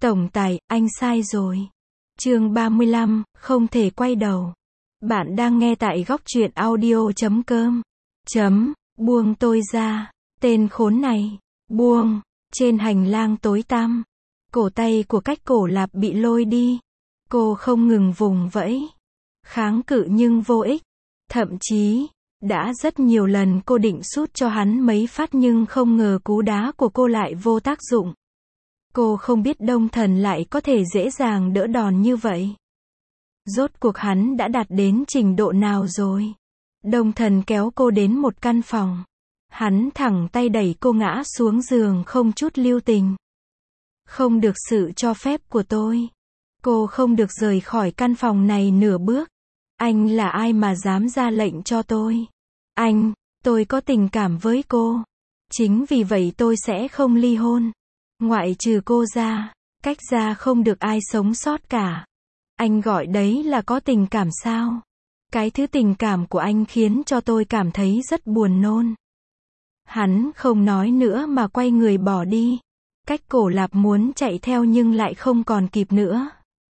Tổng tài, anh sai rồi. Chương 35, không thể quay đầu. Bạn đang nghe tại góc truyện audio.com. Buông tôi ra. Tên khốn này. Buông. Trên hành lang tối tăm. Cổ tay của Cách Cổ Lạp bị lôi đi. Cô không ngừng vùng vẫy. Kháng cự nhưng vô ích. Thậm chí, đã rất nhiều lần cô định sút cho hắn mấy phát nhưng không ngờ cú đá của cô lại vô tác dụng. Cô không biết Đông Thần lại có thể dễ dàng đỡ đòn như vậy. Rốt cuộc hắn đã đạt đến trình độ nào rồi? Đông Thần kéo cô đến một căn phòng. Hắn thẳng tay đẩy cô ngã xuống giường không chút lưu tình. Không được sự cho phép của tôi. Cô không được rời khỏi căn phòng này nửa bước. Anh là ai mà dám ra lệnh cho tôi? Tôi có tình cảm với cô. Chính vì vậy tôi sẽ không ly hôn. Ngoại trừ cô ra, Cách ra không được ai sống sót cả. Anh gọi đấy là có tình cảm sao? Cái thứ tình cảm của anh khiến cho tôi cảm thấy rất buồn nôn. Hắn không nói nữa mà quay người bỏ đi. Cách Cổ Lạp muốn chạy theo nhưng lại không còn kịp nữa.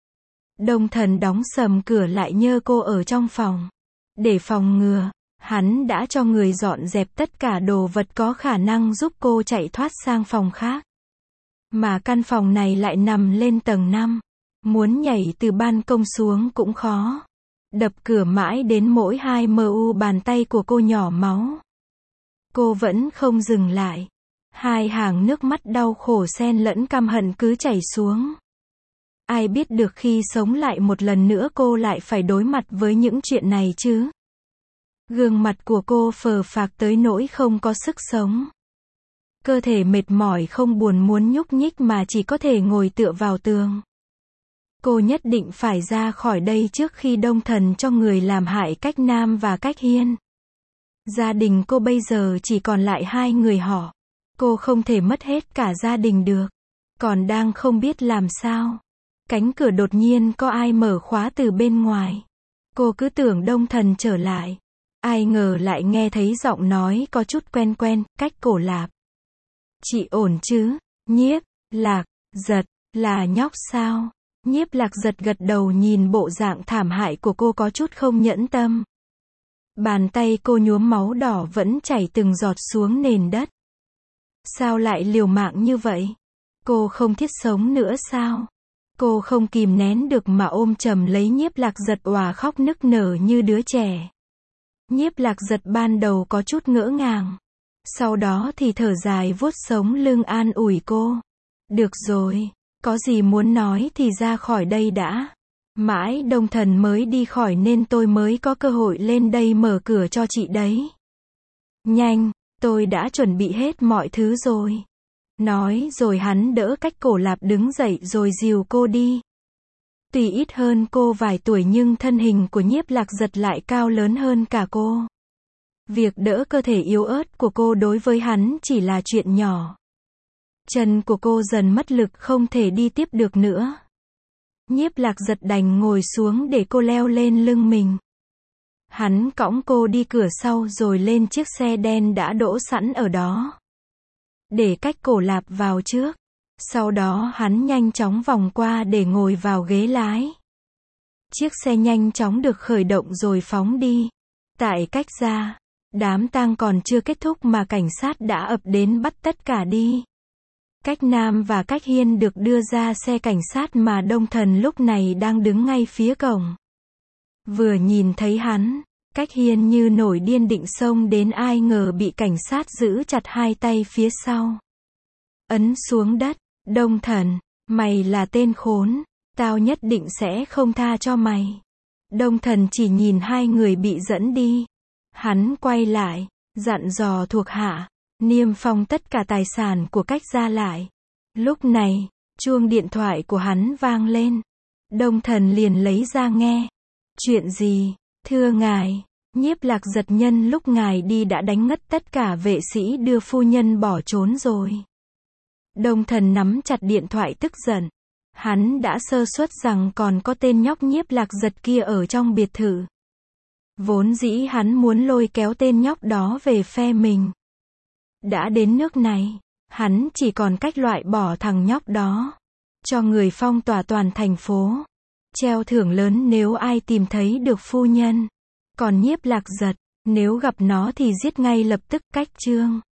Đông Thần đóng sầm cửa lại nhơ cô ở trong phòng. Để phòng ngừa, hắn đã cho người dọn dẹp tất cả đồ vật có khả năng giúp cô chạy thoát sang phòng khác. Mà căn phòng này lại nằm lên tầng 5. Muốn nhảy từ ban công xuống cũng khó. Đập cửa mãi đến mỗi 2 bàn tay của cô nhỏ máu. Cô vẫn không dừng lại. 2 hàng nước mắt đau khổ xen lẫn căm hận cứ chảy xuống. Ai biết được khi sống lại một lần nữa cô lại phải đối mặt với những chuyện này chứ. Gương mặt của cô phờ phạc tới nỗi không có sức sống. Cơ thể mệt mỏi không buồn muốn nhúc nhích mà chỉ có thể ngồi tựa vào tường. Cô nhất định phải ra khỏi đây trước khi Đông Thần cho người làm hại Cách Nam và Cách Hiên. Gia đình cô bây giờ chỉ còn lại 2 người họ. Cô không thể mất hết cả gia đình được. Còn đang không biết làm sao. Cánh cửa đột nhiên có ai mở khóa từ bên ngoài. Cô cứ tưởng Đông Thần trở lại. Ai ngờ lại nghe thấy giọng nói có chút quen quen, Cách Cổ Lạp. Chị ổn chứ? Nhiếp Lạc Giật, là nhóc sao? Nhiếp Lạc Giật gật đầu nhìn bộ dạng thảm hại của cô có chút không nhẫn tâm. Bàn tay cô nhuốm máu đỏ vẫn chảy từng giọt xuống nền đất. Sao lại liều mạng như vậy? Cô không thiết sống nữa sao? Cô không kìm nén được mà ôm chầm lấy Nhiếp Lạc Giật òa khóc nức nở như đứa trẻ. Nhiếp Lạc Giật ban đầu có chút ngỡ ngàng. Sau đó thì thở dài vuốt sống lưng an ủi cô. Được rồi, có gì muốn nói thì ra khỏi đây đã. Mãi Đông Thần mới đi khỏi nên tôi mới có cơ hội lên đây mở cửa cho chị đấy. Nhanh, tôi đã chuẩn bị hết mọi thứ rồi. Nói rồi hắn đỡ Cách Cổ Lạp đứng dậy rồi dìu cô đi. Tuy ít hơn cô vài tuổi nhưng thân hình của Nhiếp Lạc Giật lại cao lớn hơn cả cô. Việc đỡ cơ thể yếu ớt của cô đối với hắn chỉ là chuyện nhỏ. Chân của cô dần mất lực không thể đi tiếp được nữa. Nhiếp Lạc Giật đành ngồi xuống để cô leo lên lưng mình. Hắn cõng cô đi cửa sau rồi lên chiếc xe đen đã đỗ sẵn ở đó. Để Cách Cổ Lạp vào trước. Sau đó hắn nhanh chóng vòng qua để ngồi vào ghế lái. Chiếc xe nhanh chóng được khởi động rồi phóng đi. Tại Cách gia, đám tang còn chưa kết thúc mà cảnh sát đã ập đến bắt tất cả đi. Cách Nam và Cách Hiên được đưa ra xe cảnh sát mà Đông Thần lúc này đang đứng ngay phía cổng. Vừa nhìn thấy hắn, Cách Hiên như nổi điên định xông đến ai ngờ bị cảnh sát giữ chặt 2 tay phía sau. Ấn xuống đất, Đông Thần, mày là tên khốn, tao nhất định sẽ không tha cho mày. Đông Thần chỉ nhìn 2 người bị dẫn đi. Hắn quay lại, dặn dò thuộc hạ, niêm phong tất cả tài sản của Cách gia lại. Lúc này, chuông điện thoại của hắn vang lên. Đông Thần liền lấy ra nghe. Chuyện gì? Thưa ngài, Nhiếp Lạc Giật nhân lúc ngài đi đã đánh ngất tất cả vệ sĩ đưa phu nhân bỏ trốn rồi. Đông Thần nắm chặt điện thoại tức giận. Hắn đã sơ suất rằng còn có tên nhóc Nhiếp Lạc Giật kia ở trong biệt thự. Vốn dĩ hắn muốn lôi kéo tên nhóc đó về phe mình. Đã đến nước này, hắn chỉ còn cách loại bỏ thằng nhóc đó. cho người phong tỏa toàn thành phố. Treo thưởng lớn nếu ai tìm thấy được phu nhân. Còn Nhiếp Lạc Giật, nếu gặp nó thì giết ngay lập tức, cách chương.